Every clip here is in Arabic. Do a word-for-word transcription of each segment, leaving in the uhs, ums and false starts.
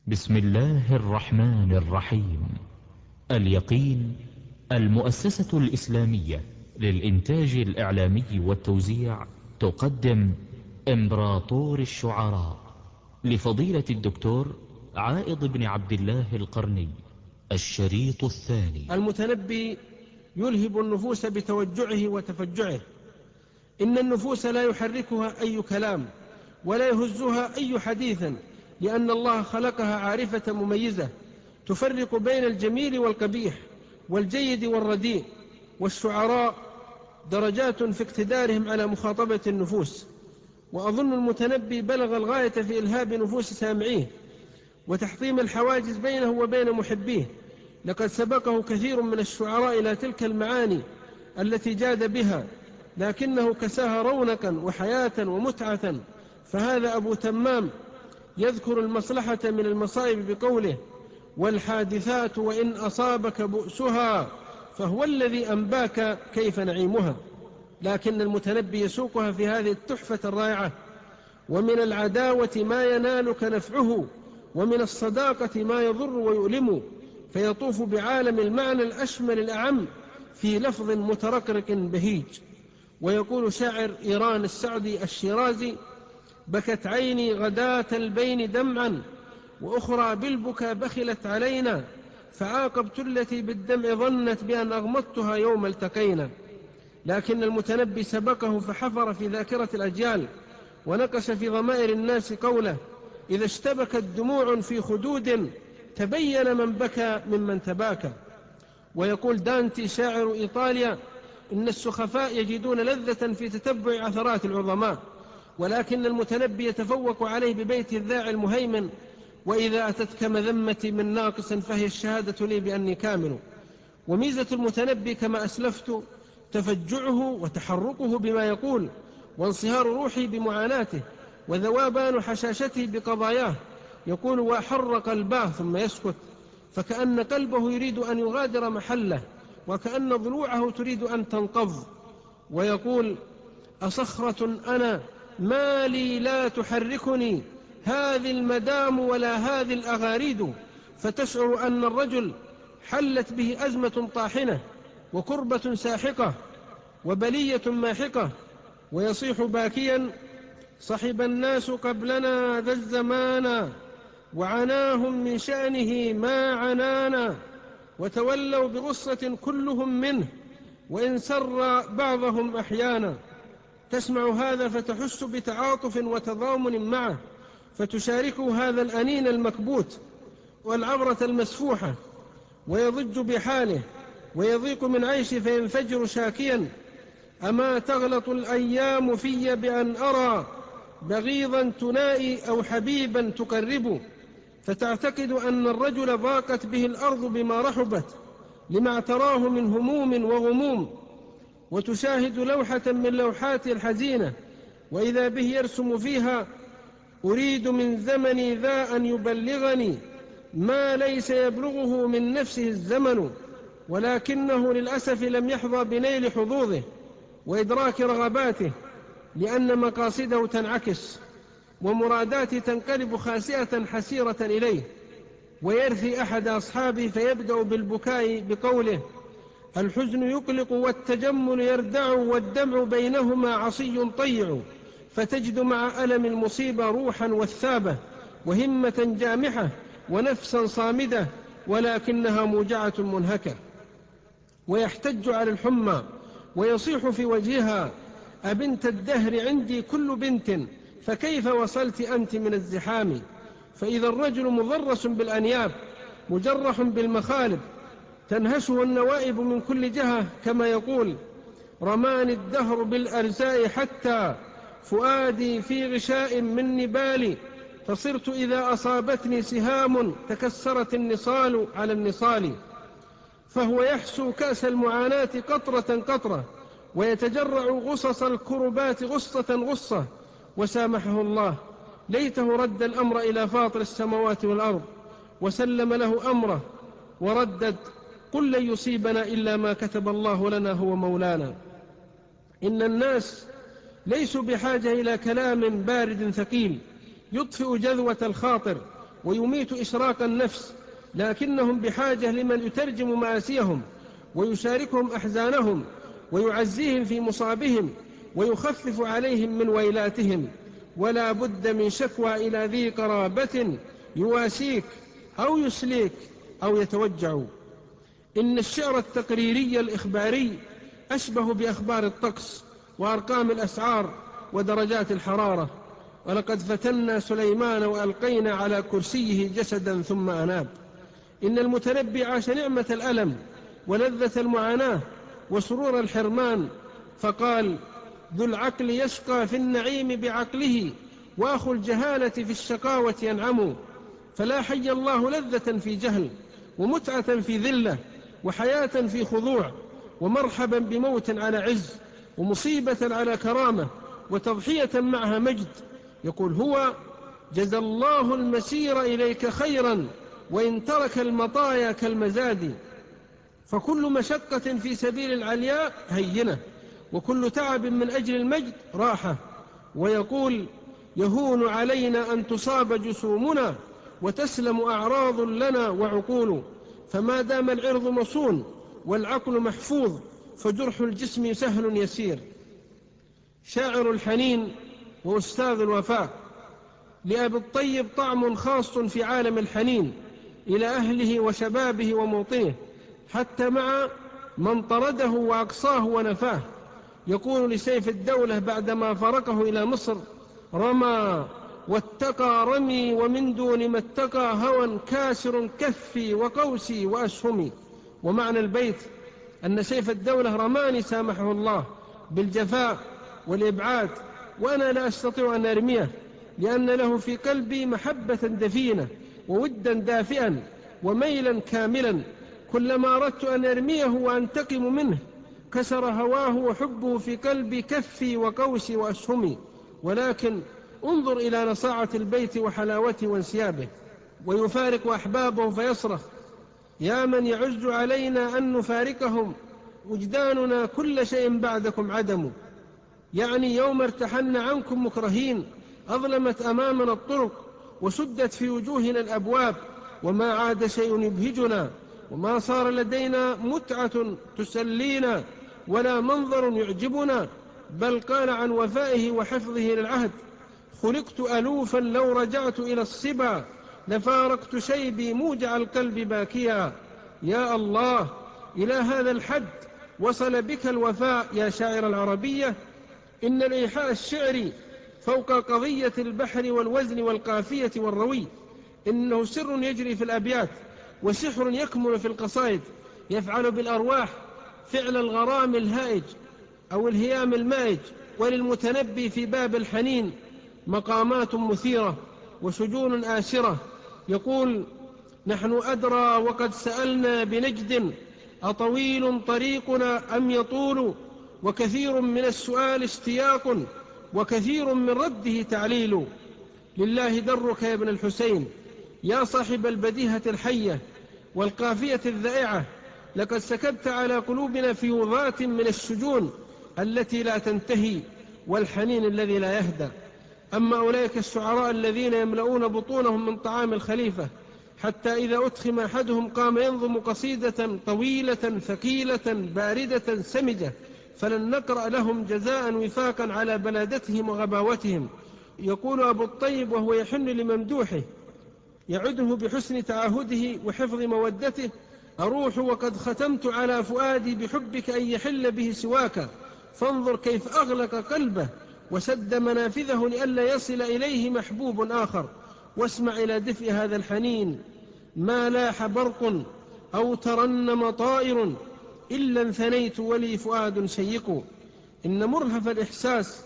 بسم الله الرحمن الرحيم. اليقين، المؤسسة الإسلامية للإنتاج الإعلامي والتوزيع، تقدم إمبراطور الشعراء لفضيلة الدكتور عائض بن عبد الله القرني، الشريط الثاني. المتنبي يلهب النفوس بتوجعه وتفجعه. إن النفوس لا يحركها أي كلام ولا يهزها أي حديث، لأن الله خلقها عارفة مميزة تفرق بين الجميل والقبيح والجيد والرديء. والشعراء درجات في اقتدارهم على مخاطبة النفوس، وأظن المتنبي بلغ الغاية في إلهاب نفوس سامعيه وتحطيم الحواجز بينه وبين محبيه. لقد سبقه كثير من الشعراء إلى تلك المعاني التي جاد بها، لكنه كساها رونقا وحياة ومتعة. فهذا أبو تمام يذكر المصلحة من المصائب بقوله: والحادثات وإن أصابك بؤسها فهو الذي أنباك كيف نعيمها. لكن المتنبي يسوقها في هذه التحفة الرائعة: ومن العداوة ما ينالك نفعه، ومن الصداقة ما يضر ويؤلم. فيطوف بعالم المعنى الأشمل الأعم في لفظ مترقرق بهيج. ويقول شاعر إيران السعدي الشيرازي: بكت عيني غداة البين دمعا، وأخرى بالبكا بخلت علينا، فعاقبت التي بالدمع ظنت بأن أغمضتها يوم التقينا. لكن المتنبي سبقه فحفر في ذاكرة الأجيال ونقش في ضمائر الناس قوله: إذا اشتبكت دموع في خدود تبين من بكى ممن تباكى. ويقول دانتي شاعر إيطاليا: إن السخفاء يجدون لذة في تتبع عثرات العظماء، ولكن المتنبي يتفوق عليه ببيت الذاع المهيمن: وإذا أتتك مذمتي من ناقص فهي الشهادة لي بأني كامل. وميزة المتنبي كما أسلفت تفجعه وتحرقه بما يقول، وانصهار روحي بمعاناته، وذوابان حشاشته بقضاياه. يقول: وأحر قلباه، ثم يسكت، فكأن قلبه يريد أن يغادر محله، وكأن ضلوعه تريد أن تنقض. ويقول: أصخرة أنا ما لي لا تحركني هذه المدام ولا هذه الأغاريد. فتشعر أن الرجل حلت به أزمة طاحنة وكربة ساحقة وبلية ماحقة، ويصيح باكيا: صحب الناس قبلنا ذا الزمان، وعناهم من شأنه ما عنانا، وتولوا بغصة كلهم منه، وإن سر بعضهم أحيانا. تسمع هذا فتحس بتعاطف وتضامن معه، فتشاركه هذا الأنين المكبوت والعبرة المسفوحة، ويضج بحاله ويضيق من عيشه فينفجر شاكيا: أما تغلط الأيام في بأن أرى بغيضا تنائي أو حبيبا تقرب. فتعتقد أن الرجل ضاقت به الأرض بما رحبت لما اعتراه من هموم وغموم، وتشاهد لوحة من لوحات الحزينة وإذا به يرسم فيها: أريد من زمني ذا أن يبلغني ما ليس يبلغه من نفسه الزمن. ولكنه للأسف لم يحظى بنيل حظوظه وإدراك رغباته، لأن مقاصده تنعكس ومراداته تنقلب خاسئة حسيرة إليه. ويرثي أحد أصحابه فيبدأ بالبكاء بقوله: الحزن يقلق والتجمل يردع، والدمع بينهما عصي طيع. فتجد مع ألم المصيبة روحا وثابة وهمة جامحة ونفسا صامدة، ولكنها موجعة منهكة. ويحتج على الحمى ويصيح في وجهها: أبنت الدهر عندي كل بنت، فكيف وصلت أنت من الزحام. فإذا الرجل مضرس بالأنياب مجرح بالمخالب تنهشه النوائب من كل جهة، كما يقول: رماني الدهر بالأرزاء حتى فؤادي في غشاء من نبال، فصرت إذا أصابتني سهام تكسرت النصال على النصال. فهو يحسو كأس المعاناة قطرة قطرة، ويتجرع غصص الكربات غصة غصة. وسامحه الله، ليته رد الأمر إلى فاطر السماوات والأرض وسلم له أمره وردد: قل لن يصيبنا إلا ما كتب الله لنا هو مولانا. إن الناس ليسوا بحاجة إلى كلام بارد ثقيل يطفئ جذوة الخاطر ويميت إشراق النفس، لكنهم بحاجة لمن يترجم مآسيهم ويشاركهم أحزانهم ويعزيهم في مصابهم ويخفف عليهم من ويلاتهم. ولا بد من شكوى إلى ذي قرابة يواسيك أو يسليك أو يتوجع. إن الشعر التقريري الإخباري أشبه بأخبار الطقس وأرقام الأسعار ودرجات الحرارة. ولقد فتنا سليمان وألقينا على كرسيه جسدا ثم أناب. إن المتنبي عاش نعمة الألم ولذة المعاناة وسرور الحرمان، فقال: ذو العقل يشقى في النعيم بعقله، وأخو الجهالة في الشقاوة ينعم. فلا حي الله لذة في جهل، ومتعة في ذلة، وحياة في خضوع، ومرحبا بموت على عز، ومصيبة على كرامة، وتضحية معها مجد. يقول هو: جزى الله المسير إليك خيرا، وإن ترك المطايا كالمزاد. فكل مشقة في سبيل العلياء هينة، وكل تعب من أجل المجد راحة. ويقول: يهون علينا أن تصاب جسومنا، وتسلم أعراض لنا وعقول. فما دام العرض مصون والعقل محفوظ، فجرح الجسم سهل يسير. شاعر الحنين وأستاذ الوفاء. لأبي الطيب طعم خاص في عالم الحنين إلى أهله وشبابه وموطنه، حتى مع من طرده وأقصاه ونفاه. يقول لسيف الدولة بعدما فرقه إلى مصر: رمى واتقى رمي، ومن دون ما اتقى هوى كاسر كفي وقوسي وأسهمي. ومعنى البيت أن سيف الدولة رماني سامحه الله بالجفاء والإبعاد، وأنا لا أستطيع أن أرميه، لأن له في قلبي محبة دفينة وودا دافئا وميلا كاملا. كلما أردت أن أرميه وأنتقم منه كسر هواه وحبه في قلبي كفي وقوسي وأسهمي. ولكن انظر إلى نصاعة البيت وحلاوته وانسيابه. ويفارق أحبابه فيصرخ: يا من يعز علينا أن نفارقهم، وجداننا كل شيء بعدكم عدم. يعني يوم ارتحلنا عنكم مكرهين، أظلمت أمامنا الطرق، وسدت في وجوهنا الأبواب، وما عاد شيء يبهجنا، وما صار لدينا متعة تسلينا، ولا منظر يعجبنا. بل قال عن وفائه وحفظه للعهد: خلقت ألوفا لو رجعت إلى الصبا، لفارقت شيبي موجع القلب باكيا. يا الله، إلى هذا الحد وصل بك الوفاء يا شاعر العربية. إن الإيحاء الشعري فوق قضية البحر والوزن والقافية والروي، إنه سر يجري في الأبيات، وسحر يكمن في القصائد، يفعل بالأرواح فعل الغرام الهائج أو الهيام المائج. وللمتنبي في باب الحنين مقامات مثيرة وسجون آسرة. يقول: نحن أدرى وقد سألنا بنجد، أطويل طريقنا أم يطول؟ وكثير من السؤال اشتياق، وكثير من رده تعليل. لله درك يا ابن الحسين، يا صاحب البديهة الحية والقافية الذائعة، لقد سكبت على قلوبنا فيوضات من السجون التي لا تنتهي، والحنين الذي لا يهدى. أما أولئك الشعراء الذين يملؤون بطونهم من طعام الخليفة، حتى إذا أدخم أحدهم قام ينظم قصيدة طويلة ثقيلة باردة سمجة، فلن نقرأ لهم جزاء وفاقا على بلادتهم وغباوتهم. يقول أبو الطيب وهو يحن لممدوحه يعده بحسن تعاهده وحفظ مودته: أروح وقد ختمت على فؤادي بحبك أن يحل به سواك، فانظر كيف أغلق قلبه وسد منافذه لئلا يصل إليه محبوب آخر. واسمع إلى دفء هذا الحنين: ما لاح برق أو ترنم طائر، إلا انثنيت ولي فؤاد شيق. إن مرهف الإحساس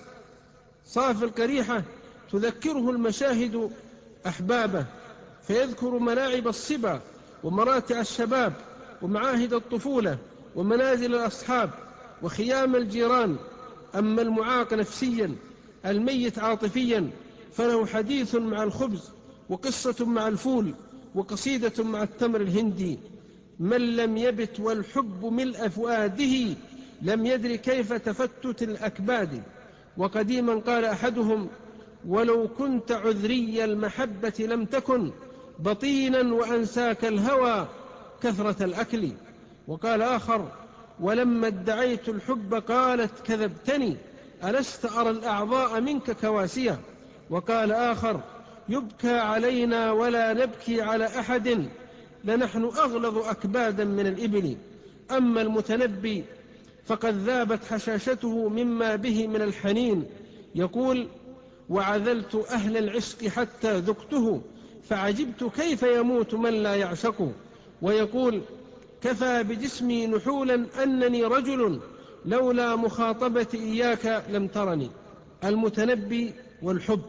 صاف القريحة تذكره المشاهد أحبابه، فيذكر ملاعب الصبا ومراتع الشباب ومعاهد الطفولة ومنازل الأصحاب وخيام الجيران. أما المعاق نفسيا الميت عاطفيا فله حديث مع الخبز، وقصة مع الفول، وقصيدة مع التمر الهندي. من لم يبت والحب ملء فؤاده، لم يدر كيف تفتت الأكباد. وقديما قال أحدهم: ولو كنت عذري المحبة لم تكن بطينا وأنساك الهوى كثرة الأكل. وقال آخر: ولما ادعيت الحب قالت كذبتني ألست أرى الأعضاء منك كواسية. وقال آخر: يبكى علينا ولا نبكي على أحد لنحن أغلظ أكبادا من الإبل. أما المتنبي فقد ذابت حشاشته مما به من الحنين، يقول: وعذلت أهل العشق حتى ذقته فعجبت كيف يموت من لا يعشق. ويقول: كفى بجسمي نحولا أنني رجل لولا مخاطبتي إياك لم ترني. المتنبي والحب.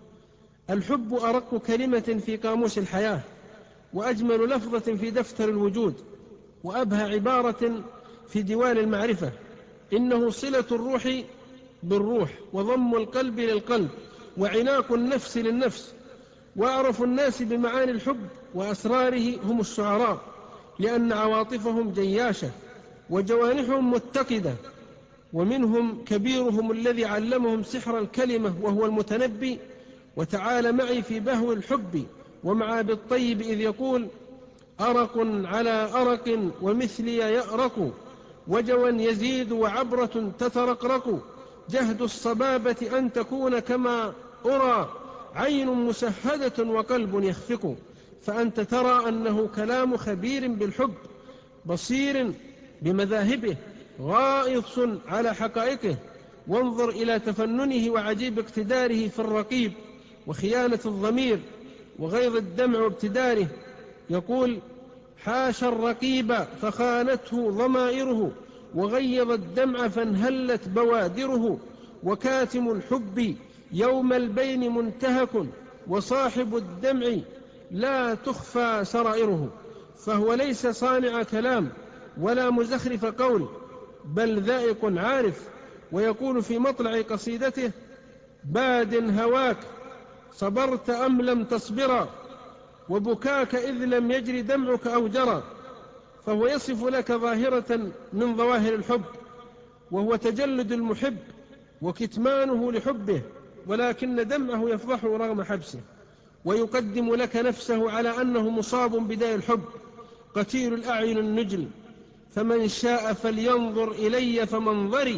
الحب أرق كلمة في قاموس الحياة، وأجمل لفظة في دفتر الوجود، وأبهى عبارة في ديوان المعرفة. إنه صلة الروح بالروح، وضم القلب للقلب، وعناق النفس للنفس. وأعرف الناس بمعاني الحب وأسراره هم الشعراء، لأن عواطفهم جياشة وجوانحهم متقدة. ومنهم كبيرهم الذي علمهم سحر الكلمة وهو المتنبي. وتعال معي في بهو الحب ومع بالطيب إذ يقول: أرق على أرق ومثلي يأرق وجوا يزيد وعبرة تترقرق. جهد الصبابة أن تكون كما أرى عين مسهدة وقلب يخفق. فأنت ترى أنه كلام خبير بالحب بصير بمذاهبه غائص على حقائقه. وانظر إلى تفننه وعجيب اقتداره في الرقيب وخيانة الضمير وغيظ الدمع وابتداره. يقول: حاش الرقيب فخانته ضمائره وغيظ الدمع فانهلت بوادره. وكاتم الحب يوم البين منتهك وصاحب الدمع لا تخفى سرائره. فهو ليس صانع كلام ولا مزخرف قول، بل ذائق عارف. ويقول في مطلع قصيدته: باد هواك صبرت أم لم تصبرا وبكاك إذ لم يجري دمعك أو جرى. فهو يصف لك ظاهرة من ظواهر الحب، وهو تجلد المحب وكتمانه لحبه، ولكن دمعه يفضحه رغم حبسه. ويقدم لك نفسه على أنه مصاب بداء الحب قتيل الأعين النجل. فمن شاء فلينظر إلي فمنظري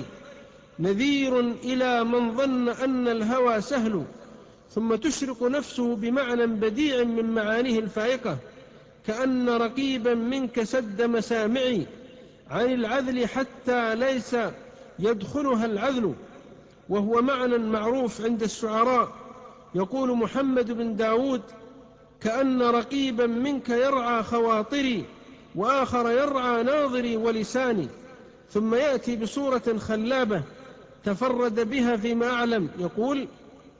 نذير إلى من ظن أن الهوى سهل. ثم تشرق نفسه بمعنى بديع من معانيه الفائقة: كأن رقيبا منك سد مسامعي عن العذل حتى ليس يدخلها العذل. وهو معنى معروف عند الشعراء. يقول محمد بن داود: كأن رقيبا منك يرعى خواطري وآخر يرعى ناظري ولساني. ثم يأتي بصورة خلابة تفرد بها فيما أعلم. يقول: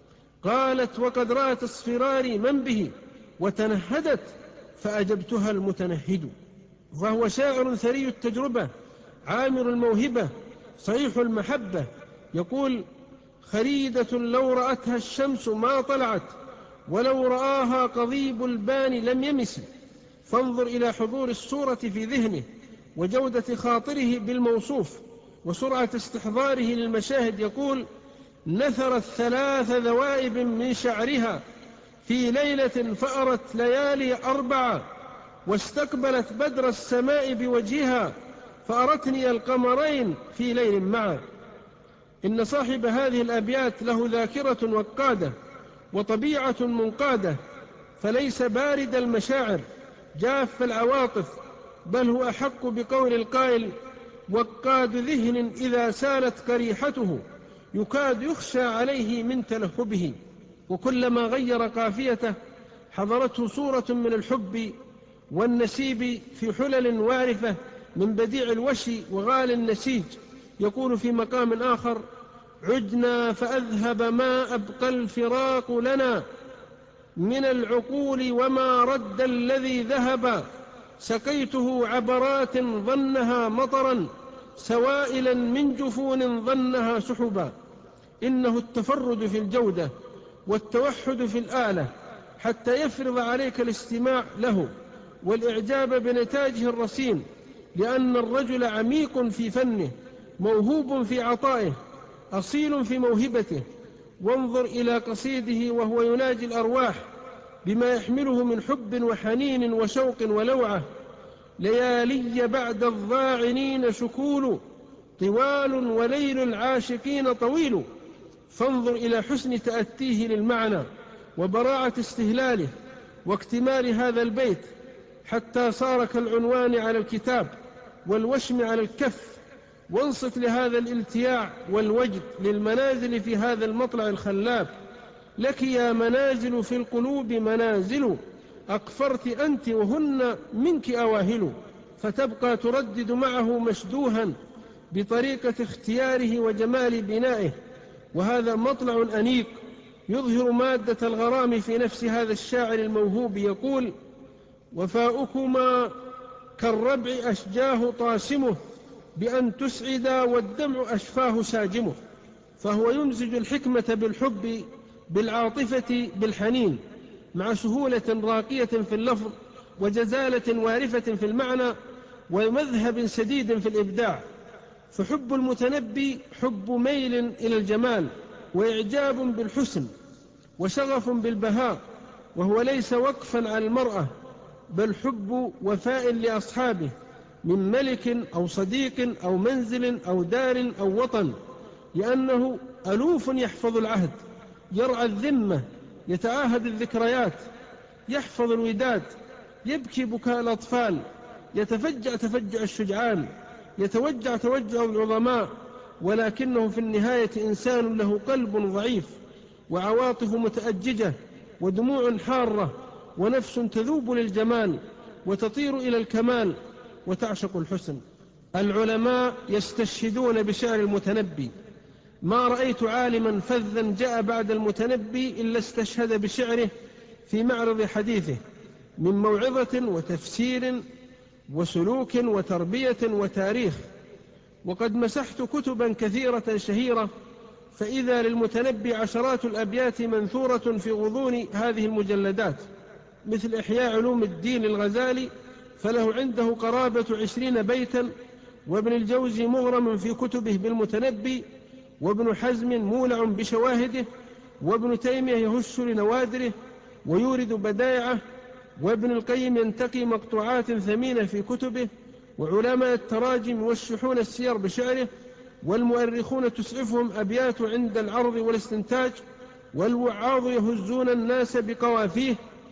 قالت وقد رأت اصفراري من به وتنهدت فأجبتها المتنهد. فهو شاعر ثري التجربة عامر الموهبة صحيح المحبة. يقول: خريدة لو رأتها الشمس ما طلعت ولو رآها قضيب البان لم يمس. فانظر إلى حضور الصورة في ذهنه وجودة خاطره بالموصوف وسرعة استحضاره للمشاهد. يقول: نثرت ثلاث ذوائب من شعرها في ليلة فأرت ليالي أربعة واستقبلت بدر السماء بوجهها فأرتني القمرين في ليل معا. إن صاحب هذه الأبيات له ذاكرة وقادة وطبيعة منقادة، فليس بارد المشاعر جاف العواطف، بل هو أحق بقول القائل: وقاد ذهن إذا سالت قريحته يكاد يخشى عليه من تلهبه. وكلما غير قافيته حضرته صورة من الحب والنسيب في حلل وارفة من بديع الوشي وغال النسيج. يقول في مقام آخر: عدنا فأذهب ما أبقى الفراق لنا من العقول وما رد الذي ذهب. سقيته عبرات ظنها مطرا سوائلا من جفون ظنها سحبا. إنه التفرد في الجودة والتوحد في الآلة حتى يفرض عليك الاستماع له والإعجاب بنتاجه الرصين، لأن الرجل عميق في فنه موهوب في عطائه أصيل في موهبته. وانظر إلى قصيده وهو يناجي الأرواح بما يحمله من حب وحنين وشوق ولوعة. ليالي بعد الضاعنين شكول، طوال وليل العاشقين طويل. فانظر إلى حسن تأتيه للمعنى وبراعة استهلاله واكتمال هذا البيت، حتى صار كالعنوان على الكتاب والوشم على الكف. وانصت لهذا الالتياع والوجد للمنازل في هذا المطلع الخلاب. لك يا منازل في القلوب منازل، أقفرت أنت وهن منك أواهل. فتبقى تردد معه مشدوها بطريقة اختياره وجمال بنائه. وهذا مطلع أنيق يظهر مادة الغرام في نفس هذا الشاعر الموهوب. يقول: وفاؤكما كالربع أشجاه طاسمه، بأن تسعدا والدمع أشفاه ساجمه. فهو يمزج الحكمة بالحب بالعاطفة بالحنين، مع سهولة راقية في اللفظ وجزالة وارفة في المعنى ومذهب سديد في الإبداع. فحب المتنبي حب ميل إلى الجمال وإعجاب بالحسن وشغف بالبهاء، وهو ليس وقفا على المرأة، بل حب وفاء لأصحابه من ملك أو صديق أو منزل أو دار أو وطن، لأنه ألوف يحفظ العهد، يرعى الذمة، يتعاهد الذكريات، يحفظ الوداد، يبكي بكاء الأطفال، يتفجع تفجع الشجعان، يتوجع توجع العظماء. ولكنه في النهاية إنسان له قلب ضعيف وعواطف متأججة ودموع حارة ونفس تذوب للجمال وتطير إلى الكمال وتعشق الحسن. العلماء يستشهدون بشعر المتنبي. ما رأيت عالما فذا جاء بعد المتنبي إلا استشهد بشعره في معرض حديثه، من موعظة وتفسير وسلوك وتربية وتاريخ. وقد مسحت كتبا كثيرة شهيرة، فإذا للمتنبي عشرات الأبيات منثورة في غضون هذه المجلدات، مثل إحياء علوم الدين الغزالي فله عنده قرابة عشرين بيتا، وابن الجوزي مغرم في كتبه بالمتنبي، وابن حزم مولع بشواهده، وابن تيمية يهش لنوادره ويورد بدائعه، وابن القيم ينتقي مقطوعات ثمينة في كتبه، وعلماء التراجم يوشحون السير بشعره، والمؤرخون تسعفهم أبيات عند العرض والاستنتاج، والوعاظ يهزون الناس بقوافيه،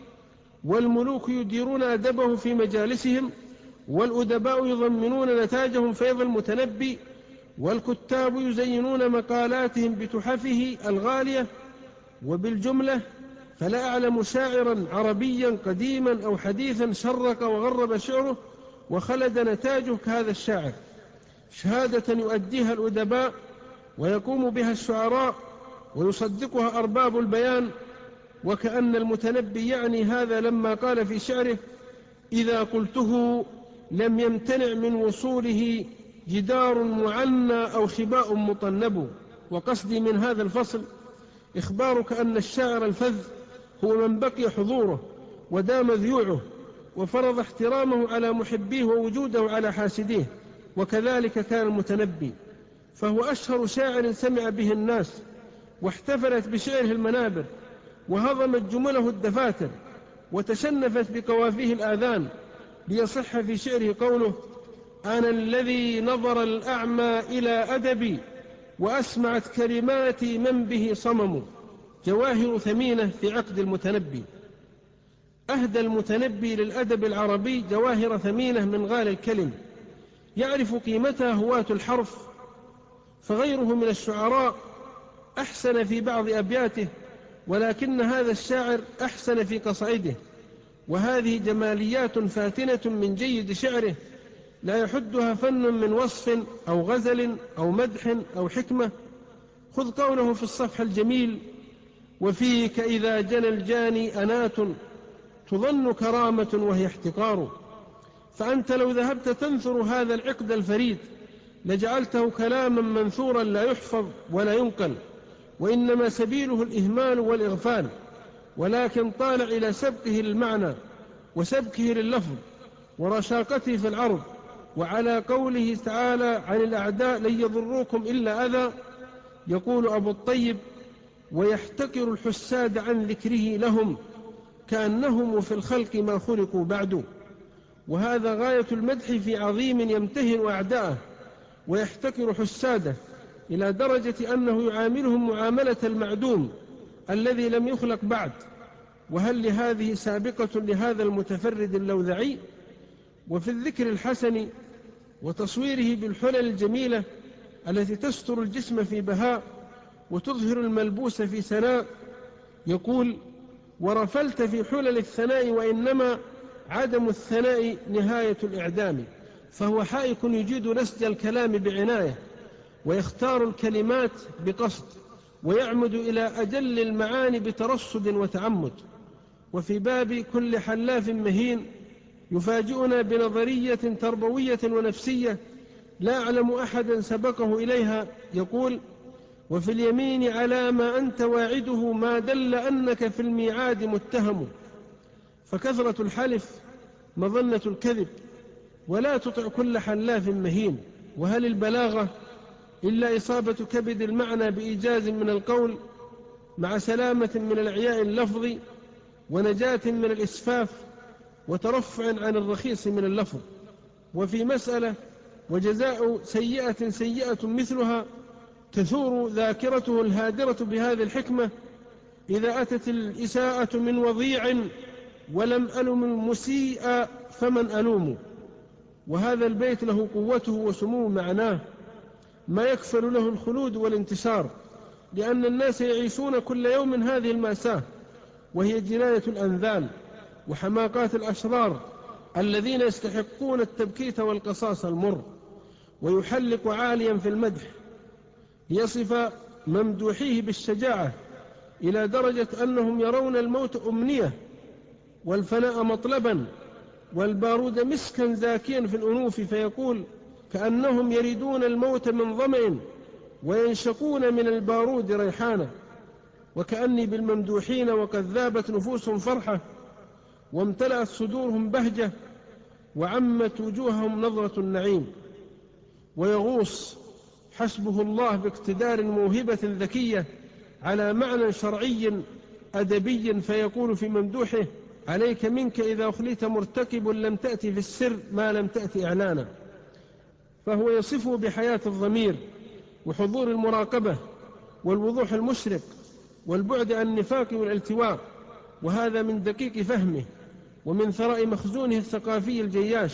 والملوك يديرون أدبه في مجالسهم، والأدباء يضمنون نتاجهم فيض المتنبي، والكتاب يزينون مقالاتهم بتحفه الغالية. وبالجملة فلا أعلم شاعرا عربيا قديما أو حديثا شرق وغرب شعره وخلد نتاجه كهذا الشاعر، شهادة يؤديها الأدباء ويقوم بها الشعراء ويصدقها أرباب البيان. وكأن المتنبي يعني هذا لما قال في شعره: إذا قلته لم يمتنع من وصوله جدار معنى أو خباء مطنب. وقصدي من هذا الفصل إخبارك أن الشاعر الفذ هو من بقي حضوره ودام ذيوعه وفرض احترامه على محبيه ووجوده على حاسديه. وكذلك كان المتنبي، فهو أشهر شاعر سمع به الناس، واحتفلت بشعره المنابر، وهضمت جمله الدفاتر، وتشنفت بقوافيه الآذان، ليصح في شعره قوله: أنا الذي نظر الأعمى إلى أدبي، وأسمعت كلماتي من به صمم. جواهر ثمينة في عقد المتنبي. أهدى المتنبي للأدب العربي جواهر ثمينة من غال الكلم، يعرف قيمتها هواة الحرف، فغيره من الشعراء أحسن في بعض أبياته، ولكن هذا الشاعر أحسن في قصائده. وهذه جماليات فاتنة من جيد شعره لا يحدها فن من وصف أو غزل أو مدح أو حكمة. خذ قوله في الصفحة الجميل: وفيك إذا جنى الجاني أنات تظن كرامة وهي احتقار. فأنت لو ذهبت تنثر هذا العقد الفريد لجعلته كلاما منثورا لا يحفظ ولا ينقل، وإنما سبيله الإهمال والإغفال. ولكن طالع إلى سبقه للمعنى وسبكه لللفظ ورشاقته في العرض. وعلى قوله تعالى عن الأعداء لن يضروكم إلا أذى، يقول أبو الطيب: ويحتقر الحساد عن ذكره لهم، كأنهم في الخلق ما خلقوا بعد. وهذا غاية المدح في عظيم يمتهن أعداءه ويحتكر حساده إلى درجة أنه يعاملهم معاملة المعدوم الذي لم يخلق بعد. وهل لهذه سابقة لهذا المتفرد اللوذعي؟ وفي الذكر الحسن وتصويره بالحلل الجميلة التي تستر الجسم في بهاء وتظهر الملبوس في سناء، يقول: ورفلت في حلل الثناء وإنما عدم الثناء نهاية الإعدام. فهو حائك يجيد نسج الكلام بعناية، ويختار الكلمات بقصد، ويعمد إلى أجل المعاني بترصد وتعمد. وفي باب كل حلاف مهين يفاجئنا بنظرية تربوية ونفسية لا أعلم أحدا سبقه إليها، يقول: وفي اليمين على ما أنت واعده ما دل أنك في الميعاد متهم. فكثرة الحلف مظنة الكذب، ولا تطع كل حلاف مهين. وهل البلاغة إلا إصابة كبد المعنى بإيجاز من القول مع سلامة من الإعياء اللفظي ونجاة من الإسفاف وترفع عن الرخيص من اللفظ؟ وفي مسألة: وجزاء سيئة سيئة مثلها، تثور ذاكرته الهادرة بهذه الحكمة: إذا أتت الإساءة من وضيع ولم ألم المسيء فمن ألوم. وهذا البيت له قوته وسمو معناه، ما يكفل له الخلود والانتشار، لأن الناس يعيشون كل يوم هذه المأساة، وهي جناية الأنذال وحماقات الأشرار الذين يستحقون التبكيت والقصاص المر. ويحلق عاليا في المدح ليصف ممدوحيه بالشجاعة إلى درجة أنهم يرون الموت أمنية والفناء مطلبا والبارود مسكا زاكيا في الأنوف، فيقول: كأنهم يريدون الموت من ظمأ وينشقون من البارود ريحانا. وكأني بالممدوحين وقد ذابت نفوسهم فرحة وامتلأت صدورهم بهجة وعمت وجوههم نظرة النعيم. ويغوص حسبه الله باقتدار موهبة ذكية على معنى شرعي أدبي، فيقول في ممدوحه: عليك منك إذا أخليت مرتكب لم تأتي في السر ما لم تأتي إعلانا. فهو يصفه بحياة الضمير وحضور المراقبة والوضوح المشرق والبعد عن النفاق والالتواء. وهذا من دقيق فهمه ومن ثراء مخزونه الثقافي الجياش،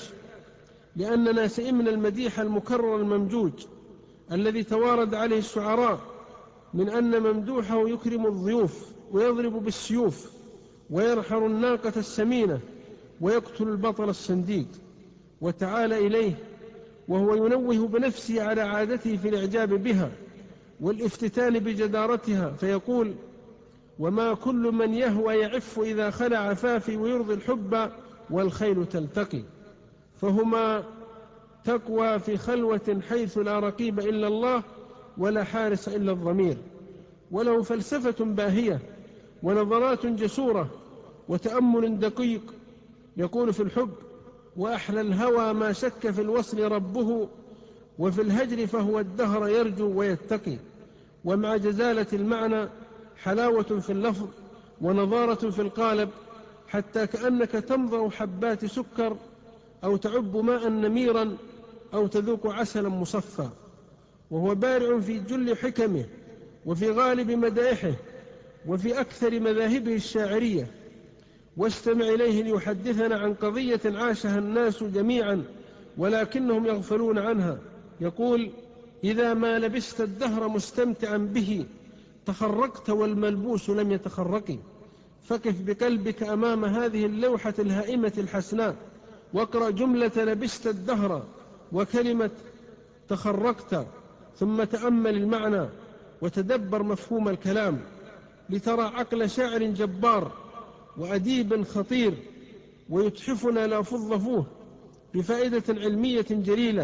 لأننا سئمنا المديح المكرر الممجوج الذي توارد عليه الشعراء من أن ممدوحه يكرم الضيوف ويضرب بالسيوف ويرحر الناقة السمينة ويقتل البطل الصنديد. وتعالى إليه وهو ينوه بنفسه على عادته في الإعجاب بها والافتتان بجدارتها، فيقول: وما كل من يهوى يعف إذا خلع عفافي ويرضي الحب والخيل تلتقي. فهما تقوى في خلوة حيث لا رقيب إلا الله ولا حارس إلا الضمير. وله فلسفة باهية ونظرات جسورة وتأمل دقيق. يقول في الحب: وأحلى الهوى ما شك في الوصل ربه، وفي الهجر فهو الدهر يرجو ويتقي. ومع جزالة المعنى حلاوة في اللفظ ونظارة في القالب، حتى كأنك تمضغ حبات سكر أو تعب ماء نميرا أو تذوق عسلا مصفى. وهو بارع في جل حكمه وفي غالب مدائحه وفي أكثر مذاهبه الشاعرية. واستمع إليه ليحدثنا عن قضية عاشها الناس جميعا ولكنهم يغفلون عنها. يقول: إذا ما لبست الدهر مستمتعا به تخرقت والملبوس لم يتخرق. فكف بقلبك أمام هذه اللوحة الهائمة الحسناء، واقرأ جملة لبست الدهر وكلمة تخرقت، ثم تأمل المعنى وتدبر مفهوم الكلام، لترى عقل شاعر جبار وأديب خطير، ويتحفنا لا فض فوه بفائدة علمية جليلة،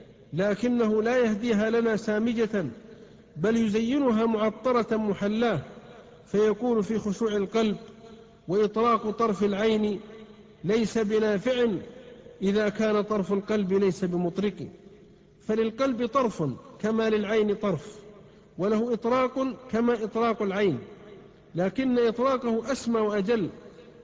لكنه لا يهديها لنا سامجة بل يزينها معطرة محلاه. فيقول في خشوع القلب: وإطراق طرف العين ليس بنافع إذا كان طرف القلب ليس بمطرق. فللقلب طرف كما للعين طرف، وله إطراق كما إطراق العين، لكن إطراقه أسمى وأجل،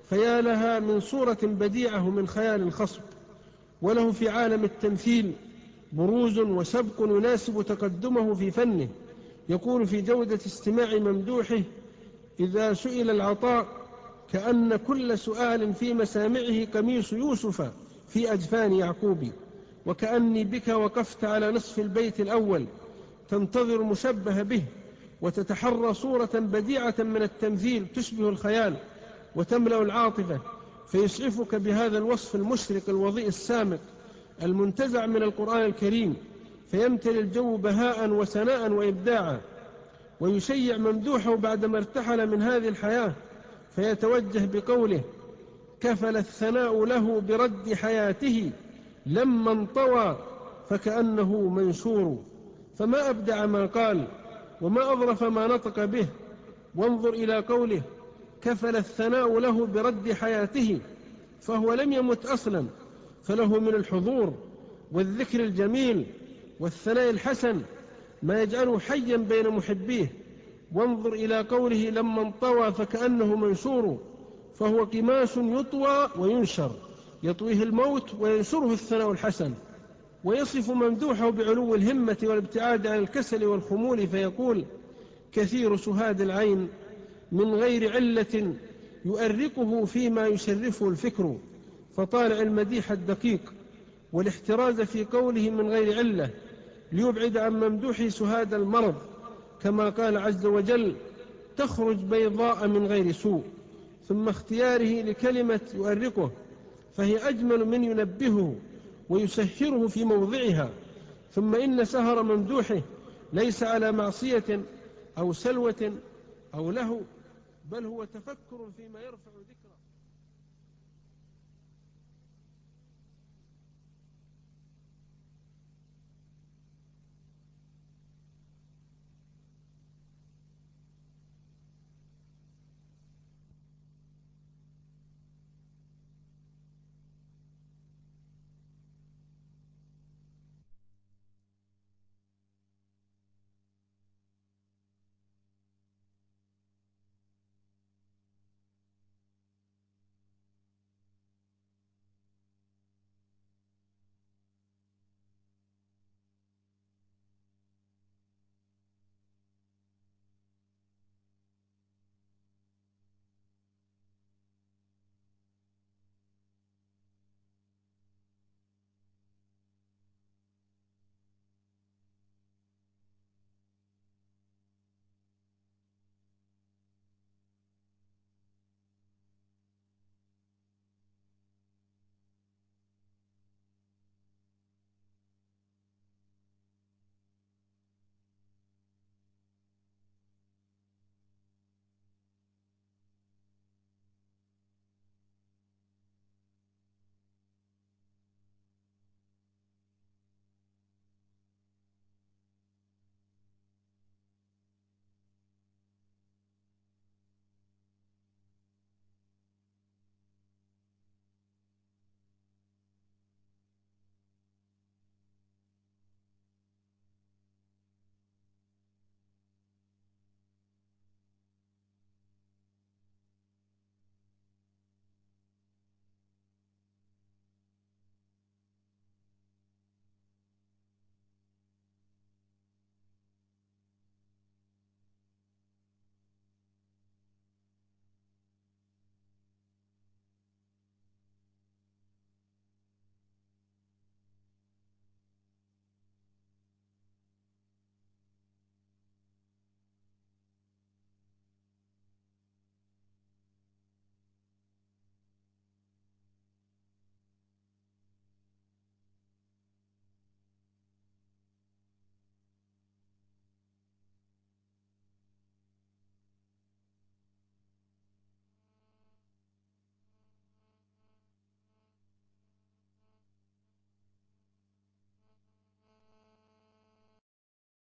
فيا لها من صورة بديعة من خيال خصب. وله في عالم التمثيل بروز وسبق يناسب تقدمه في فنه. يقول في جودة استماع ممدوحه: إذا سئل العطاء كأن كل سؤال في مسامعه قميص يوسف في أجفان يعقوب، وكأني بك وقفت على نصف البيت الأول تنتظر مشبه به، وتتحرى صورة بديعة من التمثيل تشبه الخيال وتملأ العاطفة، فيسعفك بهذا الوصف المشرق الوضيء السامق المنتزع من القرآن الكريم، فيمتلي الجو بهاء وسناء وإبداعا. ويشيع ممدوحه بعدما ارتحل من هذه الحياة فيتوجه بقوله: كفل الثناء له برد حياته لما انطوى فكأنه منشور. فما أبدع ما قال وما أظرف ما نطق به. وانظر إلى قوله: كفل الثناء له برد حياته، فهو لم يمت أصلا، فله من الحضور والذكر الجميل والثناء الحسن ما يجعله حيا بين محبيه. وانظر إلى قوله: لما انطوى فكأنه منشور، فهو قماش يطوى وينشر، يطويه الموت وينشره الثناء الحسن. ويصف ممدوحه بعلو الهمة والابتعاد عن الكسل والخمول فيقول: كثير سهاد العين من غير علة يؤرقه فيما يشرفه الفكر. فطالع المديح الدقيق والاحتراز في قوله من غير علة ليبعد عن ممدوح سهاد المرض، كما قال عز وجل: تخرج بيضاء من غير سوء. ثم اختياره لكلمة يؤرقه فهي أجمل من ينبهه ويسهره في موضعها. ثم إن سهر ممدوحه ليس على معصية أو سلوة أو له، بل هو تفكر فيما يرفع ذكره.